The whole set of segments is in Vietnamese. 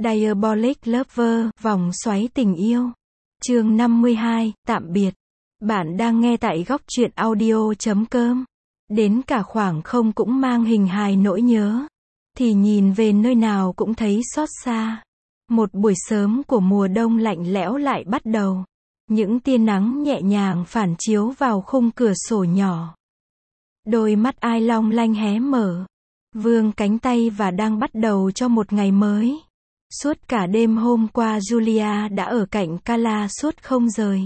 Diabolic Lover, vòng xoáy tình yêu. Chương 52, tạm biệt. Bạn đang nghe tại góc truyện audio.com. Đến cả khoảng không cũng mang hình hài nỗi nhớ. Thì nhìn về nơi nào cũng thấy xót xa. Một buổi sớm của mùa đông lạnh lẽo lại bắt đầu. Những tia nắng nhẹ nhàng phản chiếu vào khung cửa sổ nhỏ. Đôi mắt ai long lanh hé mở. Vươn cánh tay và đang bắt đầu cho một ngày mới. Suốt cả đêm hôm qua Julia đã ở cạnh Carla suốt không rời.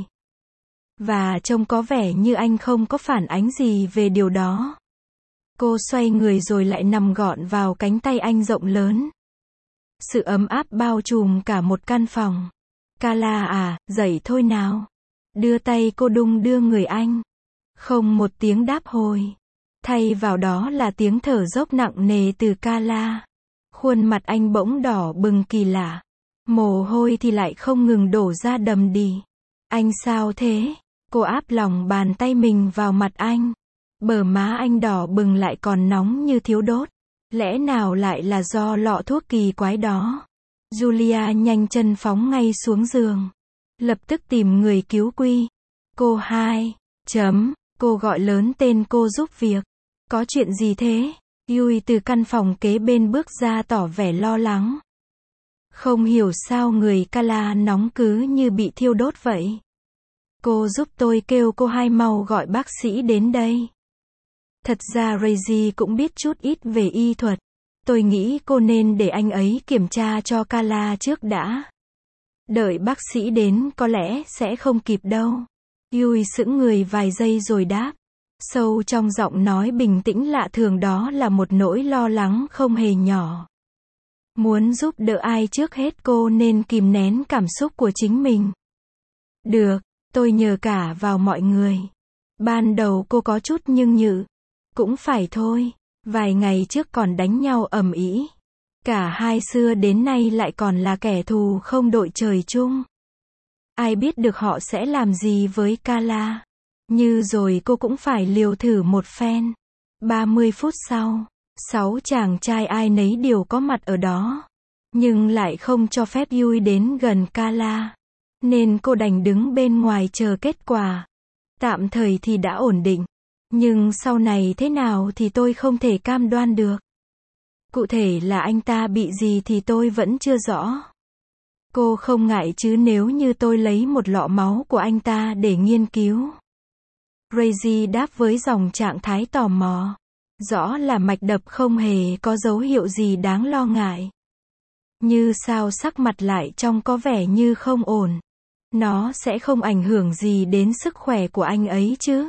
Và trông có vẻ như anh không có phản ánh gì về điều đó. Cô xoay người rồi lại nằm gọn vào cánh tay anh rộng lớn. Sự ấm áp bao trùm cả một căn phòng. Carla à, dậy thôi nào. Đưa tay cô đung đưa người anh. Không một tiếng đáp hồi. Thay vào đó là tiếng thở dốc nặng nề từ Carla. Khuôn mặt anh bỗng đỏ bừng kỳ lạ. Mồ hôi thì lại không ngừng đổ ra đầm đìa. Anh sao thế? Cô áp lòng bàn tay mình vào mặt anh. Bờ má anh đỏ bừng lại còn nóng như thiếu đốt. Lẽ nào lại là do lọ thuốc kỳ quái đó? Julia nhanh chân phóng ngay xuống giường. Lập tức tìm người cứu quy. Cô hai. Cô gọi lớn tên cô giúp việc. Có chuyện gì thế? Yui từ căn phòng kế bên bước ra tỏ vẻ lo lắng. Không hiểu sao người Carla nóng cứ như bị thiêu đốt vậy. Cô giúp tôi kêu cô hai mau gọi bác sĩ đến đây. Thật ra Reggie cũng biết chút ít về y thuật. Tôi nghĩ cô nên để anh ấy kiểm tra cho Carla trước đã. Đợi bác sĩ đến có lẽ sẽ không kịp đâu. Yui sững người vài giây rồi đáp. Sâu trong giọng nói bình tĩnh lạ thường đó là một nỗi lo lắng không hề nhỏ. Muốn giúp đỡ ai trước hết cô nên kìm nén cảm xúc của chính mình. Được, tôi nhờ cả vào mọi người. Ban đầu cô có chút nhưng nhự. Cũng phải thôi, vài ngày trước còn đánh nhau ầm ĩ. Cả hai xưa đến nay lại còn là kẻ thù không đội trời chung. Ai biết được họ sẽ làm gì với Carla. Như rồi cô cũng phải liều thử một phen. 30 phút sau, 6 chàng trai ai nấy đều có mặt ở đó. Nhưng lại không cho phép Yui đến gần Carla. Nên cô đành đứng bên ngoài chờ kết quả. Tạm thời thì đã ổn định. Nhưng sau này thế nào thì tôi không thể cam đoan được. Cụ thể là anh ta bị gì thì tôi vẫn chưa rõ. Cô không ngại chứ nếu như tôi lấy một lọ máu của anh ta để nghiên cứu. Reggie đáp với dòng trạng thái tò mò. Rõ là mạch đập không hề có dấu hiệu gì đáng lo ngại. Như sao sắc mặt lại trông có vẻ như không ổn. Nó sẽ không ảnh hưởng gì đến sức khỏe của anh ấy chứ?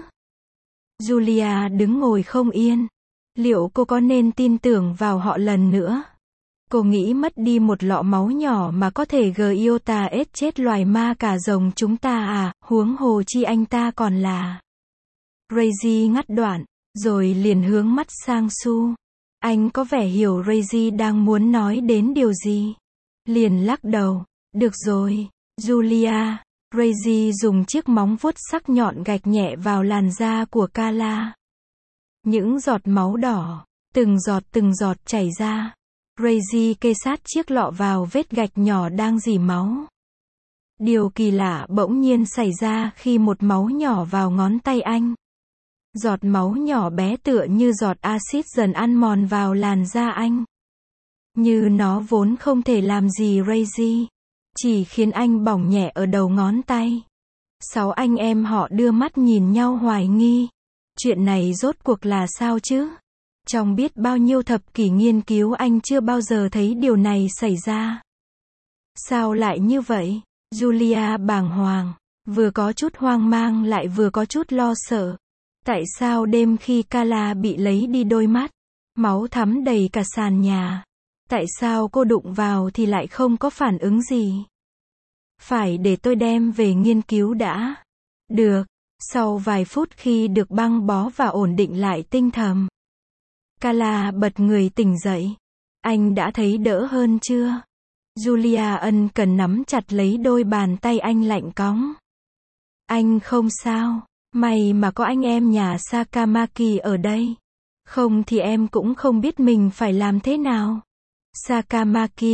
Julia đứng ngồi không yên. Liệu cô có nên tin tưởng vào họ lần nữa? Cô nghĩ mất đi một lọ máu nhỏ mà có thể iota ết chết loài ma cả rồng chúng ta à, huống hồ chi anh ta còn là... Reggie ngắt đoạn, rồi liền hướng mắt sang Su. Anh có vẻ hiểu Reggie đang muốn nói đến điều gì. Liền lắc đầu. Được rồi, Julia. Reggie dùng chiếc móng vuốt sắc nhọn gạch nhẹ vào làn da của Carla. Những giọt máu đỏ, từng giọt chảy ra. Reggie kê sát chiếc lọ vào vết gạch nhỏ đang rỉ máu. Điều kỳ lạ bỗng nhiên xảy ra khi một máu nhỏ vào ngón tay anh. Giọt máu nhỏ bé tựa như giọt axit dần ăn mòn vào làn da anh. Như nó vốn không thể làm gì Reggie, chỉ khiến anh bỏng nhẹ ở đầu ngón tay. 6 anh em họ đưa mắt nhìn nhau hoài nghi. Chuyện này rốt cuộc là sao chứ? Trong biết bao nhiêu thập kỷ nghiên cứu anh chưa bao giờ thấy điều này xảy ra. Sao lại như vậy? Julia bàng hoàng, vừa có chút hoang mang lại vừa có chút lo sợ. Tại sao đêm khi Carla bị lấy đi đôi mắt, máu thắm đầy cả sàn nhà? Tại sao cô đụng vào thì lại không có phản ứng gì? Phải để tôi đem về nghiên cứu đã. Được. Sau vài phút khi được băng bó và ổn định lại tinh thần, Carla bật người tỉnh dậy. Anh đã thấy đỡ hơn chưa? Julia ân cần nắm chặt lấy đôi bàn tay anh lạnh cóng. Anh không sao. May mà có anh em nhà Sakamaki ở đây. Không thì em cũng không biết mình phải làm thế nào. Sakamaki,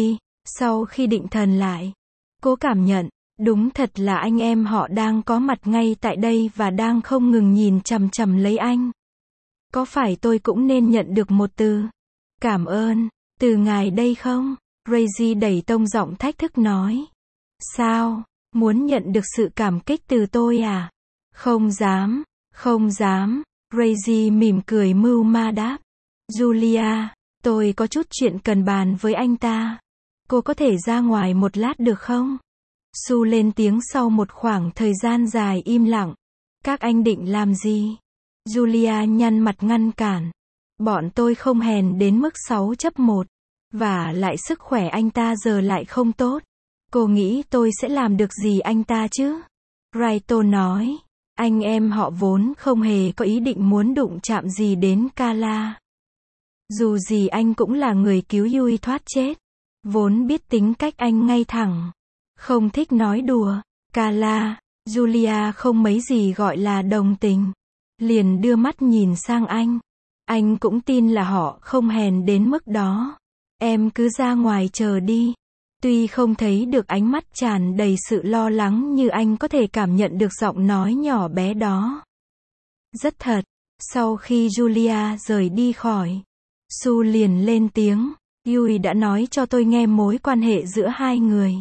Sau khi định thần lại, cô cảm nhận, đúng thật là anh em họ đang có mặt ngay tại đây và đang không ngừng nhìn chằm chằm lấy anh. Có phải tôi cũng nên nhận được một từ cảm ơn từ ngài đây không? Crazy đẩy tông giọng thách thức nói. Sao? Muốn nhận được sự cảm kích từ tôi à? Không dám, không dám. Crazy mỉm cười mưu ma đáp. Julia, tôi có chút chuyện cần bàn với anh ta. Cô có thể ra ngoài một lát được không? Sue lên tiếng sau một khoảng thời gian dài im lặng. Các anh định làm gì? Julia nhăn mặt ngăn cản. Bọn tôi không hèn đến mức 6-1. Và lại sức khỏe anh ta giờ lại không tốt. Cô nghĩ tôi sẽ làm được gì anh ta chứ? Raito nói. Anh em họ vốn không hề có ý định muốn đụng chạm gì đến Kala. Dù gì anh cũng là người cứu Yui thoát chết. Vốn biết tính cách anh ngay thẳng. Không thích nói đùa. Kala, Julia không mấy gì gọi là đồng tình. Liền đưa mắt nhìn sang anh. Anh cũng tin là họ không hèn đến mức đó. Em cứ ra ngoài chờ đi. Tuy không thấy được ánh mắt tràn đầy sự lo lắng như anh có thể cảm nhận được giọng nói nhỏ bé đó. Rất thật. Sau khi Julia rời đi khỏi, Sue liền lên tiếng. Yui đã nói cho tôi nghe mối quan hệ giữa hai người.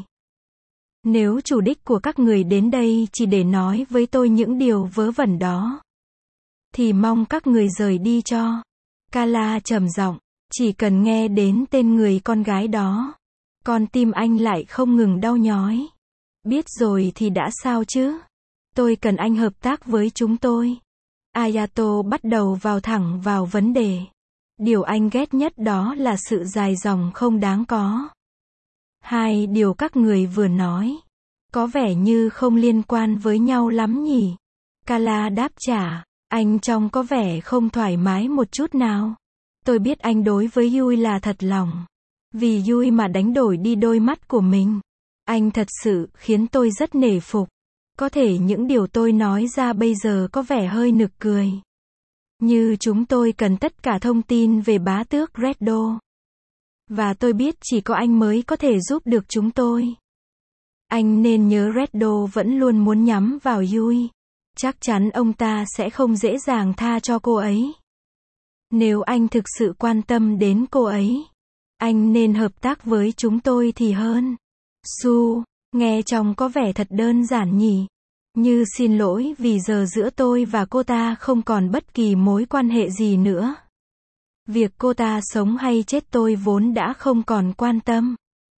Nếu chủ đích của các người đến đây chỉ để nói với tôi những điều vớ vẩn đó, thì mong các người rời đi cho. Kala trầm giọng. Chỉ cần nghe đến tên người con gái đó, con tim anh lại không ngừng đau nhói. Biết rồi thì đã sao chứ? Tôi cần anh hợp tác với chúng tôi. Ayato bắt đầu vào thẳng vào vấn đề. Điều anh ghét nhất đó là sự dài dòng không đáng có. Hai điều các người vừa nói, có vẻ như không liên quan với nhau lắm nhỉ? Kala đáp trả. Anh trông có vẻ không thoải mái một chút nào. Tôi biết anh đối với Yui là thật lòng. Vì Yui mà đánh đổi đi đôi mắt của mình. Anh thật sự khiến tôi rất nể phục. Có thể những điều tôi nói ra bây giờ có vẻ hơi nực cười. Như chúng tôi cần tất cả thông tin về bá tước Reddo. Và tôi biết chỉ có anh mới có thể giúp được chúng tôi. Anh nên nhớ Reddo vẫn luôn muốn nhắm vào Yui. Chắc chắn ông ta sẽ không dễ dàng tha cho cô ấy. Nếu anh thực sự quan tâm đến cô ấy, anh nên hợp tác với chúng tôi thì hơn. Sue, nghe trông có vẻ thật đơn giản nhỉ? Như xin lỗi vì giờ giữa tôi và cô ta không còn bất kỳ mối quan hệ gì nữa. Việc cô ta sống hay chết tôi vốn đã không còn quan tâm.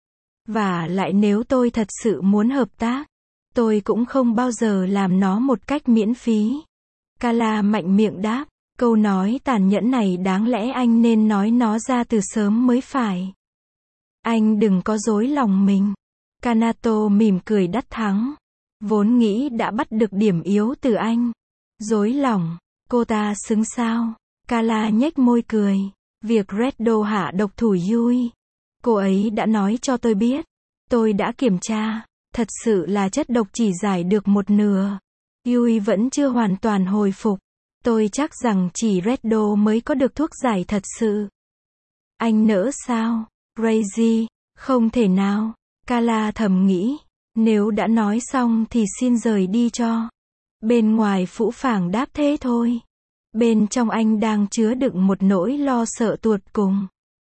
Và lại nếu tôi thật sự muốn hợp tác, tôi cũng không bao giờ làm nó một cách miễn phí. Kala mạnh miệng đáp. Câu nói tàn nhẫn này đáng lẽ anh nên nói nó ra từ sớm mới phải. Anh đừng có dối lòng mình. Kanato mỉm cười đắc thắng. Vốn nghĩ đã bắt được điểm yếu từ anh. Dối lòng, cô ta xứng sao? Kala nhếch môi cười. Việc Reddo hạ độc thủ Yui, cô ấy đã nói cho tôi biết. Tôi đã kiểm tra. Thật sự là chất độc chỉ giải được một nửa. Yui vẫn chưa hoàn toàn hồi phục. Tôi chắc rằng chỉ Reddo mới có được thuốc giải thật sự. Anh nỡ sao? Crazy, không thể nào. Kala thầm nghĩ. Nếu đã nói xong thì xin rời đi cho. Bên ngoài phũ phàng đáp thế thôi. Bên trong anh đang chứa đựng một nỗi lo sợ tuột cùng.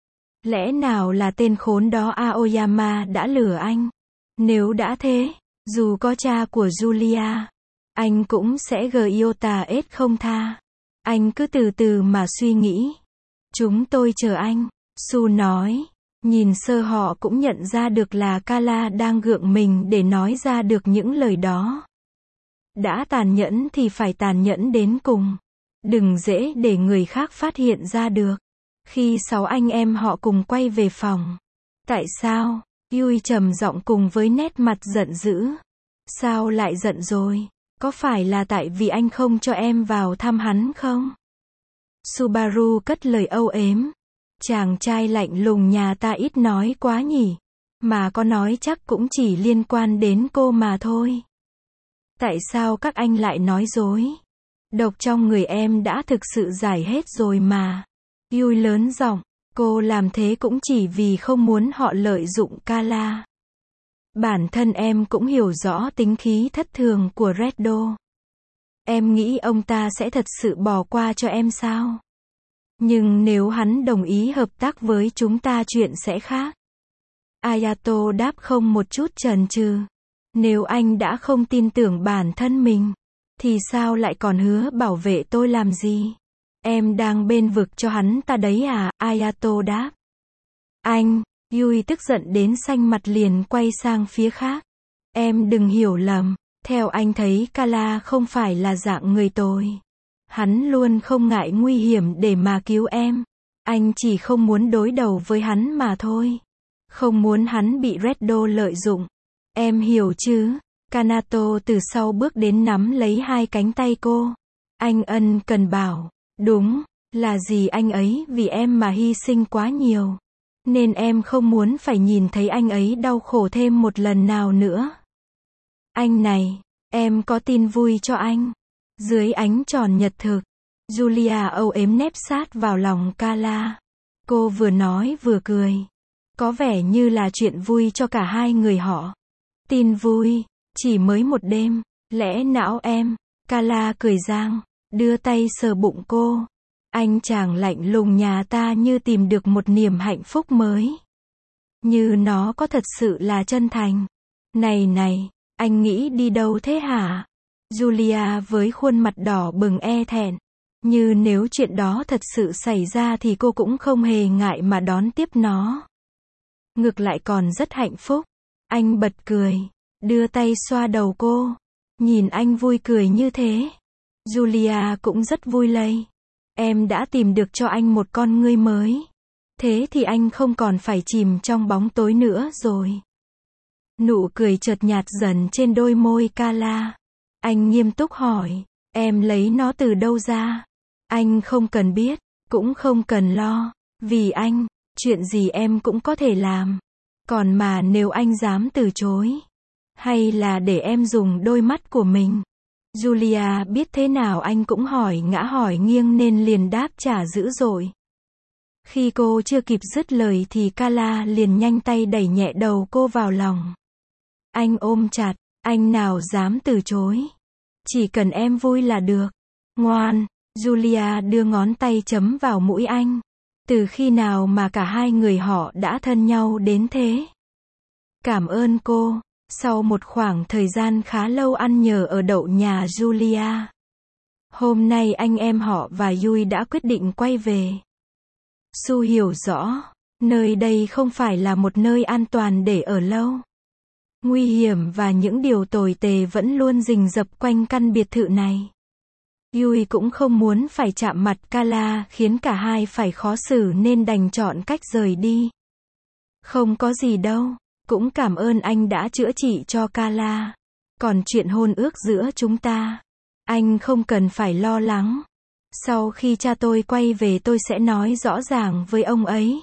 Lẽ nào là tên khốn đó Aoyama đã lừa anh? Nếu đã thế, dù có cha của Julia, anh cũng sẽ Giota ết không tha. Anh cứ từ từ mà suy nghĩ. Chúng tôi chờ anh, Sue nói. Nhìn sơ họ cũng nhận ra được là Kala đang gượng mình để nói ra được những lời đó. Đã tàn nhẫn thì phải tàn nhẫn đến cùng. Đừng dễ để người khác phát hiện ra được. Khi 6 anh em họ cùng quay về phòng. Tại sao? Yui trầm giọng cùng với nét mặt giận dữ. Sao lại giận rồi? Có phải là tại vì anh không cho em vào thăm hắn không? Subaru cất lời âu yếm. Chàng trai lạnh lùng nhà ta ít nói quá nhỉ. Mà có nói chắc cũng chỉ liên quan đến cô mà thôi. Tại sao các anh lại nói dối? Độc trong người em đã thực sự giải hết rồi mà. Yui lớn giọng. Cô làm thế cũng chỉ vì không muốn họ lợi dụng Carla. Bản thân em cũng hiểu rõ tính khí thất thường của Reddo. Em nghĩ ông ta sẽ thật sự bỏ qua cho em sao? Nhưng nếu hắn đồng ý hợp tác với chúng ta chuyện sẽ khác. Ayato đáp không một chút chần chừ. Nếu anh đã không tin tưởng bản thân mình, thì sao lại còn hứa bảo vệ tôi làm gì? Em đang bênh vực cho hắn ta đấy à? Ayato đáp. Anh, Yui tức giận đến xanh mặt liền quay sang phía khác. Em đừng hiểu lầm, theo anh thấy Carla không phải là dạng người tồi. Hắn luôn không ngại nguy hiểm để mà cứu em. Anh chỉ không muốn đối đầu với hắn mà thôi. Không muốn hắn bị Reddo lợi dụng. Em hiểu chứ? Kanato từ sau bước đến nắm lấy hai cánh tay cô. Anh ân cần bảo. Đúng, là gì anh ấy vì em mà hy sinh quá nhiều. Nên em không muốn phải nhìn thấy anh ấy đau khổ thêm một lần nào nữa. Anh này, em có tin vui cho anh. Dưới ánh tròn nhật thực, Julia âu yếm nép sát vào lòng Carla. Cô vừa nói vừa cười. Có vẻ như là chuyện vui cho cả hai người họ. Tin vui, chỉ mới một đêm, lẽ não em? Carla cười giang, đưa tay sờ bụng cô. Anh chàng lạnh lùng nhà ta như tìm được một niềm hạnh phúc mới. Như nó có thật sự là chân thành. Này này, anh nghĩ đi đâu thế hả? Julia với khuôn mặt đỏ bừng e thẹn. Như nếu chuyện đó thật sự xảy ra thì cô cũng không hề ngại mà đón tiếp nó. Ngược lại còn rất hạnh phúc. Anh bật cười, đưa tay xoa đầu cô. Nhìn anh vui cười như thế, Julia cũng rất vui lây. Em đã tìm được cho anh một con ngươi mới. Thế thì anh không còn phải chìm trong bóng tối nữa rồi. Nụ cười chợt nhạt dần trên đôi môi Carla. Anh nghiêm túc hỏi, em lấy nó từ đâu ra? Anh không cần biết, cũng không cần lo. Vì anh, chuyện gì em cũng có thể làm. Còn mà nếu anh dám từ chối, hay là để em dùng đôi mắt của mình. Julia biết thế nào anh cũng hỏi ngã hỏi nghiêng nên liền đáp trả dữ dội. Khi cô chưa kịp dứt lời thì Carla liền nhanh tay đẩy nhẹ đầu cô vào lòng. Anh ôm chặt, anh nào dám từ chối. Chỉ cần em vui là được. Ngoan, Julia đưa ngón tay chấm vào mũi anh. Từ khi nào mà cả hai người họ đã thân nhau đến thế? Cảm ơn cô. Sau một khoảng thời gian khá lâu ăn nhờ ở đậu nhà Julia, hôm nay anh em họ và Yui đã quyết định quay về. Su hiểu rõ, nơi đây không phải là một nơi an toàn để ở lâu. Nguy hiểm và những điều tồi tệ vẫn luôn rình rập quanh căn biệt thự này. Yui cũng không muốn phải chạm mặt Carla khiến cả hai phải khó xử nên đành chọn cách rời đi. Không có gì đâu. Cũng cảm ơn anh đã chữa trị cho Carla. Còn chuyện hôn ước giữa chúng ta, anh không cần phải lo lắng. Sau khi cha tôi quay về tôi sẽ nói rõ ràng với ông ấy.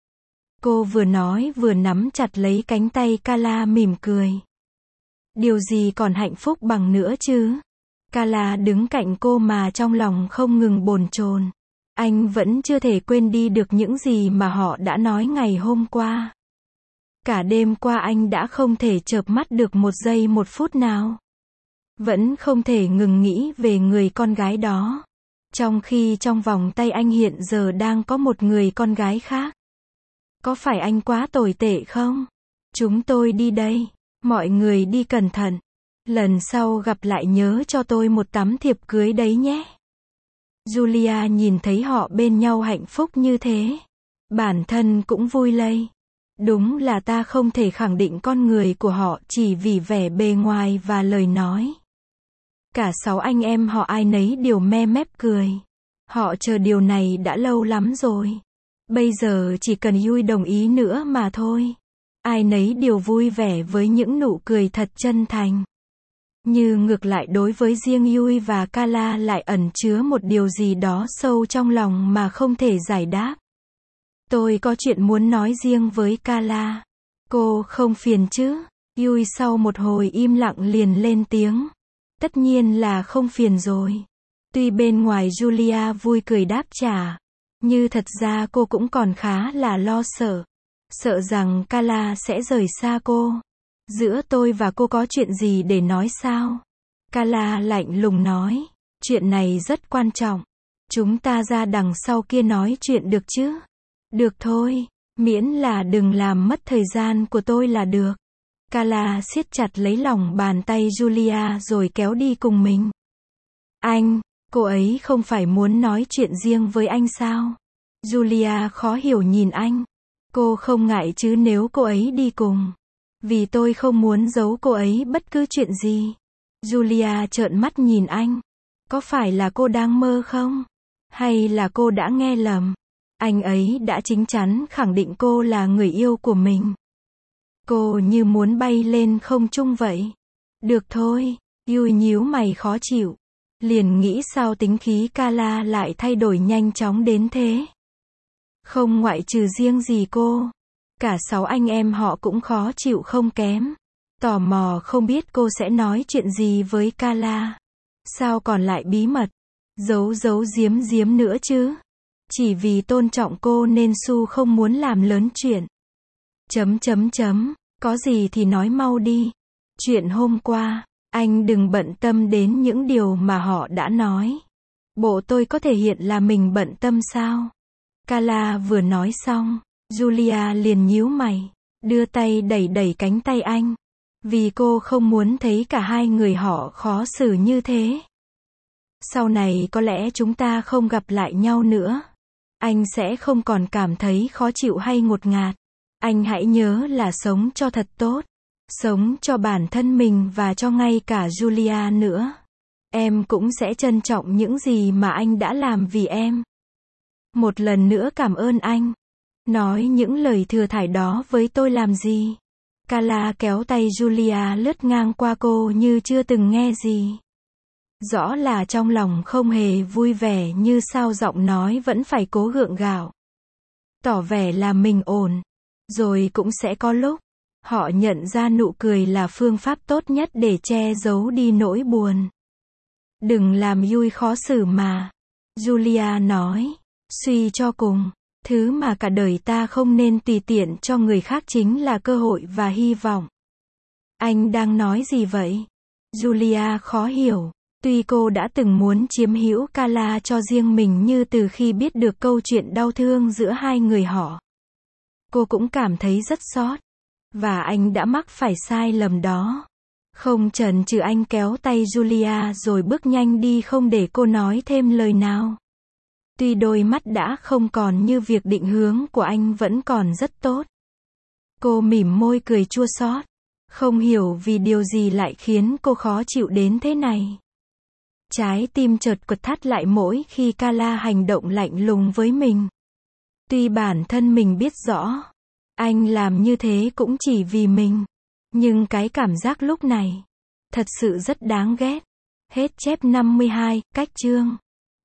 Cô vừa nói vừa nắm chặt lấy cánh tay Carla mỉm cười. Điều gì còn hạnh phúc bằng nữa chứ? Carla đứng cạnh cô mà trong lòng không ngừng bồn chồn. Anh vẫn chưa thể quên đi được những gì mà họ đã nói ngày hôm qua. Cả đêm qua anh đã không thể chợp mắt được một giây một phút nào. Vẫn không thể ngừng nghĩ về người con gái đó. Trong khi trong vòng tay anh hiện giờ đang có một người con gái khác. Có phải anh quá tồi tệ không? Chúng tôi đi đây. Mọi người đi cẩn thận. Lần sau gặp lại nhớ cho tôi một tấm thiệp cưới đấy nhé. Julia nhìn thấy họ bên nhau hạnh phúc như thế. Bản thân cũng vui lây. Đúng là ta không thể khẳng định con người của họ chỉ vì vẻ bề ngoài và lời nói. Cả 6 anh em họ ai nấy đều me mép cười. Họ chờ điều này đã lâu lắm rồi. Bây giờ chỉ cần Yui đồng ý nữa mà thôi. Ai nấy đều vui vẻ với những nụ cười thật chân thành. Như ngược lại đối với riêng Yui và Carla lại ẩn chứa một điều gì đó sâu trong lòng mà không thể giải đáp. Tôi có chuyện muốn nói riêng với Carla. Cô không phiền chứ? Yui sau một hồi im lặng liền lên tiếng. Tất nhiên là không phiền rồi. Tuy bên ngoài Julia vui cười đáp trả. Như thật ra cô cũng còn khá là lo sợ. Sợ rằng Carla sẽ rời xa cô. Giữa tôi và cô có chuyện gì để nói sao? Carla lạnh lùng nói. Chuyện này rất quan trọng. Chúng ta ra đằng sau kia nói chuyện được chứ? Được thôi. Miễn là đừng làm mất thời gian của tôi là được. Carla siết chặt lấy lòng bàn tay Julia rồi kéo đi cùng mình. Anh, cô ấy không phải muốn nói chuyện riêng với anh sao? Julia khó hiểu nhìn anh. Cô không ngại chứ nếu cô ấy đi cùng. Vì tôi không muốn giấu cô ấy bất cứ chuyện gì. Julia trợn mắt nhìn anh. Có phải là cô đang mơ không? Hay là cô đã nghe lầm? Anh ấy đã chín chắn khẳng định cô là người yêu của mình. Cô như muốn bay lên không trung vậy. Được thôi, Yui nhíu mày khó chịu. Liền nghĩ sao tính khí Carla lại thay đổi nhanh chóng đến thế. Không ngoại trừ riêng gì cô. Cả 6 anh em họ cũng khó chịu không kém. Tò mò không biết cô sẽ nói chuyện gì với Carla. Sao còn lại bí mật? Giấu giếm nữa chứ. Chỉ vì tôn trọng cô nên Su không muốn làm lớn chuyện. Có gì thì nói mau đi. Chuyện hôm qua, anh đừng bận tâm đến những điều mà họ đã nói. Bộ tôi có thể hiện là mình bận tâm sao? Carla vừa nói xong, Julia liền nhíu mày, đưa tay đẩy cánh tay anh. Vì cô không muốn thấy cả hai người họ khó xử như thế. Sau này có lẽ chúng ta không gặp lại nhau nữa. Anh sẽ không còn cảm thấy khó chịu hay ngột ngạt. Anh hãy nhớ là sống cho thật tốt. Sống cho bản thân mình và cho ngay cả Julia nữa. Em cũng sẽ trân trọng những gì mà anh đã làm vì em. Một lần nữa cảm ơn anh. Nói những lời thừa thải đó với tôi làm gì? Carla kéo tay Julia lướt ngang qua cô như chưa từng nghe gì. Rõ là trong lòng không hề vui vẻ như sao giọng nói vẫn phải cố gượng gạo. Tỏ vẻ là mình ổn. Rồi cũng sẽ có lúc, họ nhận ra nụ cười là phương pháp tốt nhất để che giấu đi nỗi buồn. Đừng làm Yui khó xử mà. Julia nói, suy cho cùng, thứ mà cả đời ta không nên tùy tiện cho người khác chính là cơ hội và hy vọng. Anh đang nói gì vậy? Julia khó hiểu. Tuy cô đã từng muốn chiếm hữu Carla cho riêng mình như từ khi biết được câu chuyện đau thương giữa hai người họ. Cô cũng cảm thấy rất xót. Và anh đã mắc phải sai lầm đó. Không chần chừ anh kéo tay Julia rồi bước nhanh đi không để cô nói thêm lời nào. Tuy đôi mắt đã không còn như việc định hướng của anh vẫn còn rất tốt. Cô mỉm môi cười chua xót. Không hiểu vì điều gì lại khiến cô khó chịu đến thế này. Trái tim chợt quật thắt lại mỗi khi Carla hành động lạnh lùng với mình. Tuy bản thân mình biết rõ, anh làm như thế cũng chỉ vì mình. Nhưng cái cảm giác lúc này, thật sự rất đáng ghét. Hết chép 52, cách chương.